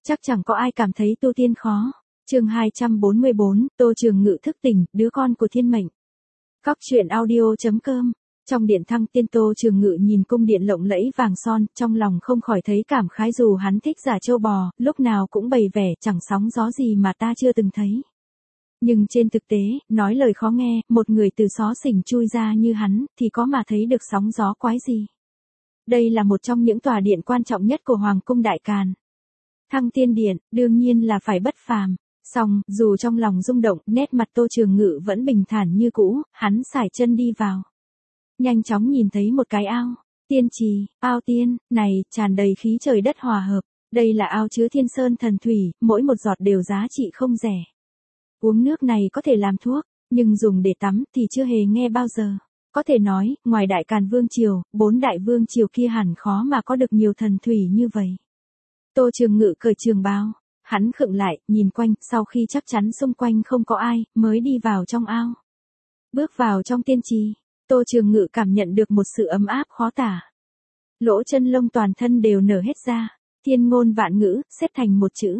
chắc chẳng có ai cảm thấy tu tiên khó. Chương 244, Tô Trường Ngự thức tỉnh, đứa con của thiên mệnh. Cóc truyện audio.com. Trong điện thăng tiên, Tô Trường Ngự nhìn cung điện lộng lẫy vàng son, trong lòng không khỏi thấy cảm khái, dù hắn thích giả trâu bò, lúc nào cũng bày vẻ chẳng sóng gió gì mà ta chưa từng thấy. Nhưng trên thực tế, nói lời khó nghe, một người từ xó xỉnh chui ra như hắn, thì có mà thấy được sóng gió quái gì. Đây là một trong những tòa điện quan trọng nhất của Hoàng cung Đại Càn. Thăng tiên điện, đương nhiên là phải bất phàm. Song, dù trong lòng rung động, nét mặt Tô Trường Ngự vẫn bình thản như cũ, hắn sải chân đi vào. Nhanh chóng nhìn thấy một cái ao. Tiên trì, ao tiên, này, tràn đầy khí trời đất hòa hợp. Đây là ao chứa thiên sơn thần thủy, mỗi một giọt đều giá trị không rẻ. Uống nước này có thể làm thuốc, nhưng dùng để tắm thì chưa hề nghe bao giờ. Có thể nói, ngoài Đại Càn Vương Triều, 4 đại vương triều kia hẳn khó mà có được nhiều thần thủy như vậy. Tô Trường Ngự cởi trường bào. Hắn khựng lại, nhìn quanh, sau khi chắc chắn xung quanh không có ai, mới đi vào trong ao. Bước vào trong tiên trì, Tô Trường Ngự cảm nhận được một sự ấm áp khó tả. Lỗ chân lông toàn thân đều nở hết ra, thiên ngôn vạn ngữ, xếp thành một chữ.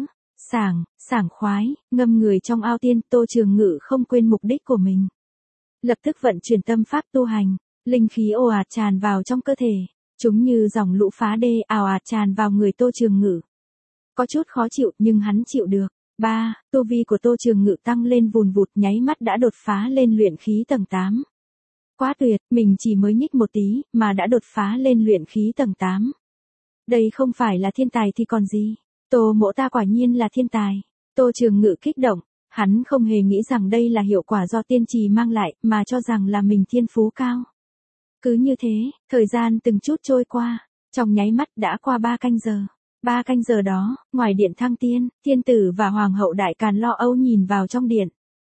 Sảng khoái, ngâm người trong ao tiên. Tô Trường Ngự không quên mục đích của mình. Lập tức vận chuyển tâm pháp tu hành, linh khí ồ ạt tràn vào trong cơ thể. Chúng như dòng lũ phá đê ào ạt tràn vào người Tô Trường Ngự. Có chút khó chịu nhưng hắn chịu được. Tu vi của Tô Trường Ngự tăng lên vùn vụt, nháy mắt đã đột phá lên luyện khí tầng 8. Quá tuyệt, mình chỉ mới nhích một tí, mà đã đột phá lên luyện khí tầng 8. Đây không phải là thiên tài thì còn gì. Tô mỗ ta quả nhiên là thiên tài. Tô Trường Ngự kích động, hắn không hề nghĩ rằng đây là hiệu quả do tiên trì mang lại, mà cho rằng là mình thiên phú cao. Cứ như thế, thời gian từng chút trôi qua, trong nháy mắt đã qua 3 canh giờ. 3 canh giờ đó, ngoài điện thăng tiên, thiên tử và hoàng hậu Đại Càn lo âu nhìn vào trong điện.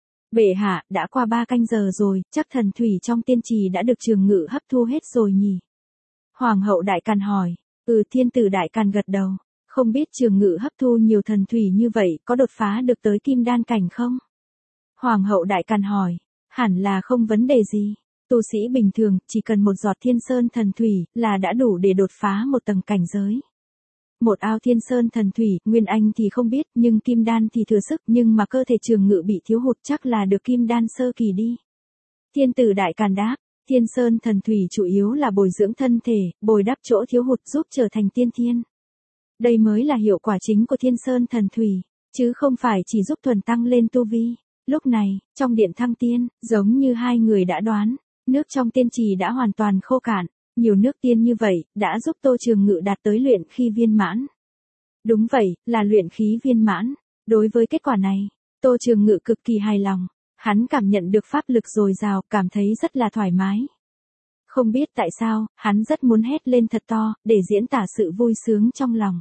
Bệ hạ, đã qua 3 canh giờ rồi, chắc thần thủy trong tiên trì đã được Trường Ngự hấp thu hết rồi nhỉ? Hoàng hậu Đại Càn hỏi. Thiên tử Đại Càn gật đầu. Không biết Trường Ngự hấp thu nhiều thần thủy như vậy, có đột phá được tới kim đan cảnh không? Hoàng hậu Đại Càn hỏi. Hẳn là không vấn đề gì. Tu sĩ bình thường, chỉ cần một giọt thiên sơn thần thủy, là đã đủ để đột phá một tầng cảnh giới. Một ao thiên sơn thần thủy, Nguyên Anh thì không biết, nhưng kim đan thì thừa sức, nhưng mà cơ thể Trường Ngự bị thiếu hụt chắc là được kim đan sơ kỳ đi. Thiên tử Đại Càn đáp, thiên sơn thần thủy chủ yếu là bồi dưỡng thân thể, bồi đắp chỗ thiếu hụt, giúp trở thành tiên thiên. Đây mới là hiệu quả chính của thiên sơn thần thủy, chứ không phải chỉ giúp thuần tăng lên tu vi. Lúc này, trong điện thăng tiên, giống như hai người đã đoán, nước trong tiên trì đã hoàn toàn khô cạn. Nhiều nước tiên như vậy, đã giúp Tô Trường Ngự đạt tới luyện khí viên mãn. Đúng vậy, là luyện khí viên mãn. Đối với kết quả này, Tô Trường Ngự cực kỳ hài lòng. Hắn cảm nhận được pháp lực dồi dào, cảm thấy rất là thoải mái. Không biết tại sao, hắn rất muốn hét lên thật to, để diễn tả sự vui sướng trong lòng.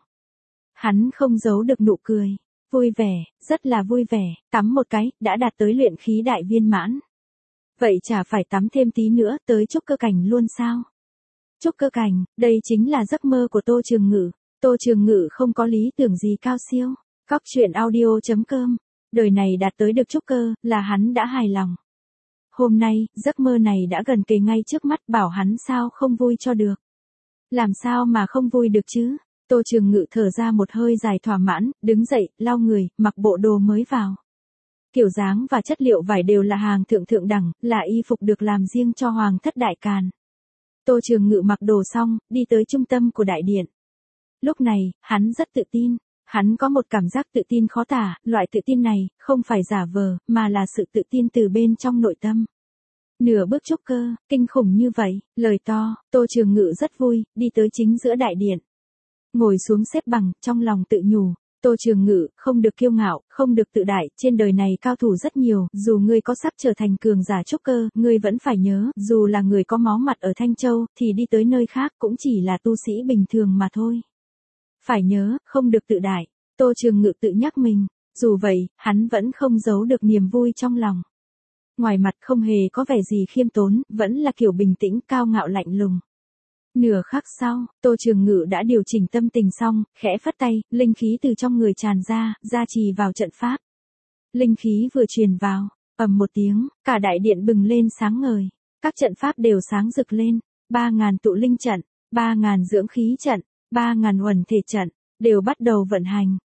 Hắn không giấu được nụ cười. Vui vẻ, rất là vui vẻ, tắm một cái, đã đạt tới luyện khí đại viên mãn. Vậy chả phải tắm thêm tí nữa, tới trúc cơ cảnh luôn sao? Trúc cơ cảnh, đây chính là giấc mơ của Tô Trường Ngự. Tô Trường Ngự không có lý tưởng gì cao siêu. Cóc truyện audio.com. Đời này đạt tới được trúc cơ, là hắn đã hài lòng. Hôm nay, giấc mơ này đã gần kề ngay trước mắt, bảo hắn sao không vui cho được. Làm sao mà không vui được chứ? Tô Trường Ngự thở ra một hơi dài thỏa mãn, đứng dậy, lau người, mặc bộ đồ mới vào. Kiểu dáng và chất liệu vải đều là hàng thượng đẳng, là y phục được làm riêng cho Hoàng thất Đại Càn. Tô Trường Ngự mặc đồ xong, đi tới trung tâm của đại điện. Lúc này, hắn rất tự tin. Hắn có một cảm giác tự tin khó tả, loại tự tin này, không phải giả vờ, mà là sự tự tin từ bên trong nội tâm. Nửa bước trúc cơ, kinh khủng như vậy, lời to, Tô Trường Ngự rất vui, đi tới chính giữa đại điện. Ngồi xuống xếp bằng, trong lòng tự nhủ. Tô Trường Ngự, không được kiêu ngạo, không được tự đại, trên đời này cao thủ rất nhiều, dù ngươi có sắp trở thành cường giả trúc cơ, ngươi vẫn phải nhớ, dù là người có máu mặt ở Thanh Châu, thì đi tới nơi khác cũng chỉ là tu sĩ bình thường mà thôi. Phải nhớ, không được tự đại. Tô Trường Ngự tự nhắc mình, dù vậy, hắn vẫn không giấu được niềm vui trong lòng. Ngoài mặt không hề có vẻ gì khiêm tốn, vẫn là kiểu bình tĩnh, cao ngạo lạnh lùng. Nửa khắc sau, Tô Trường Ngự đã điều chỉnh tâm tình xong, khẽ phất tay, linh khí từ trong người tràn ra, gia trì vào trận pháp. Linh khí vừa truyền vào, ầm một tiếng, cả đại điện bừng lên sáng ngời. Các trận pháp đều sáng rực lên, 3.000 tụ linh trận, 3.000 dưỡng khí trận, 3.000 uẩn thể trận, đều bắt đầu vận hành.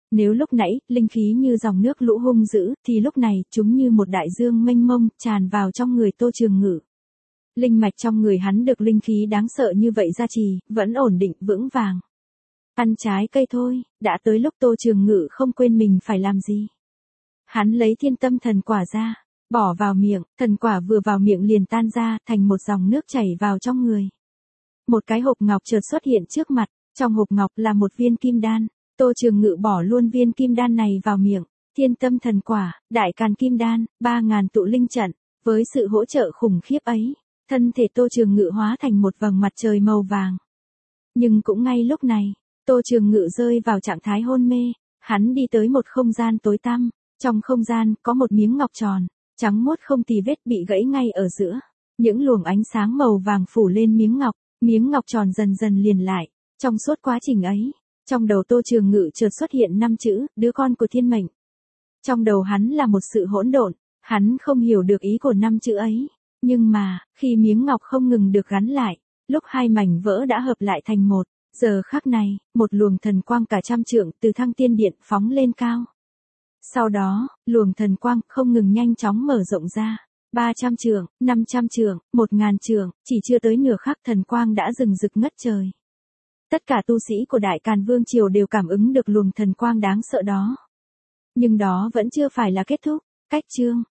Nếu lúc nãy, linh khí như dòng nước lũ hung dữ, thì lúc này, chúng như một đại dương mênh mông, tràn vào trong người Tô Trường Ngự. Linh mạch trong người hắn được linh khí đáng sợ như vậy gia trì, vẫn ổn định, vững vàng. Ăn trái cây thôi, đã tới lúc Tô Trường Ngự không quên mình phải làm gì. Hắn lấy thiên tâm thần quả ra, bỏ vào miệng, thần quả vừa vào miệng liền tan ra, thành một dòng nước chảy vào trong người. Một cái hộp ngọc chợt xuất hiện trước mặt, trong hộp ngọc là một viên kim đan. Tô Trường Ngự bỏ luôn viên kim đan này vào miệng, thiên tâm thần quả, đại càn kim đan, 3.000 tụ linh trận, với sự hỗ trợ khủng khiếp ấy, thân thể Tô Trường Ngự hóa thành một vầng mặt trời màu vàng. Nhưng cũng ngay lúc này, Tô Trường Ngự rơi vào trạng thái hôn mê, hắn đi tới một không gian tối tăm, trong không gian có một miếng ngọc tròn, trắng muốt không tì vết bị gãy ngay ở giữa, những luồng ánh sáng màu vàng phủ lên miếng ngọc tròn dần dần liền lại, trong suốt quá trình ấy. Trong đầu Tô Trường Ngự chợt xuất hiện 5 chữ, đứa con của thiên mệnh. Trong đầu hắn là một sự hỗn độn, hắn không hiểu được ý của 5 chữ ấy. Nhưng mà, khi miếng ngọc không ngừng được gắn lại, lúc hai mảnh vỡ đã hợp lại thành một, giờ khắc này, một luồng thần quang cả trăm trượng từ thăng tiên điện phóng lên cao. Sau đó, luồng thần quang không ngừng nhanh chóng mở rộng ra. 300 trượng, 500 trượng, 1000 trượng, chỉ chưa tới nửa khắc thần quang đã rừng rực ngất trời. Tất cả tu sĩ của Đại Càn Vương Triều đều cảm ứng được luồng thần quang đáng sợ đó. Nhưng đó vẫn chưa phải là kết thúc. Cách chương